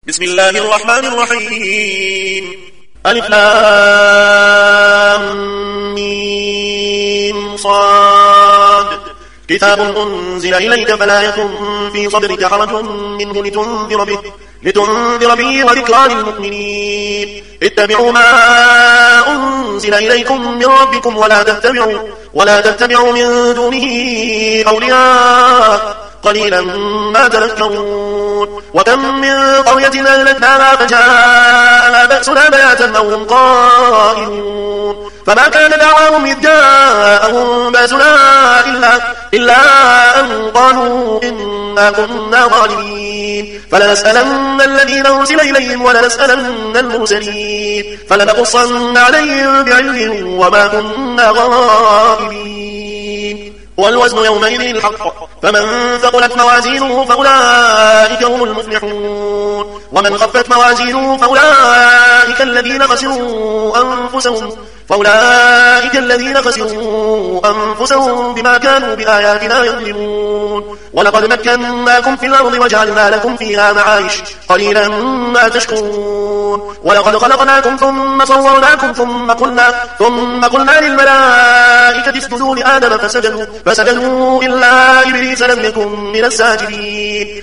بسم الله الرحمن الرحيم. ألف لام ميم صاد. كتاب أنزل إليك فلا يكن في صدرك حرج منه لتنذر به وذكرى للمؤمنين. اتبعوا ما أنزل إليكم من ربكم ولا تتبعوا من دونه أولياء قليلا ما تذكرون. وكم من قرية أهلكناها فجاءها بأسنا بياتا أو هم قائلون فما كان دعواهم إذ جاءهم بأسنا إلا أن قالوا إنا كنا ظالمين. فلنسألن الذين أرسل إليهم ولنسألن المرسلين فلنقصن عليهم بعلم وما كنا غائبين. والوزن يومئذ الحق فمن ثقلت موازينه فأولئك هم المفلحون ومن خفت موازينه فأولئك الذين خسروا أنفسهم بما كانوا بآياتنا يظلمون. ولقد مكناكم في الأرض وجعلنا لكم فيها معايش قليلا ما تشكرون. ولقد خلقناكم ثم صورناكم ثم قلنا للملائكة اسجدوا لآدم فسجدوا إلا إبليس لم يكن من الساجدين.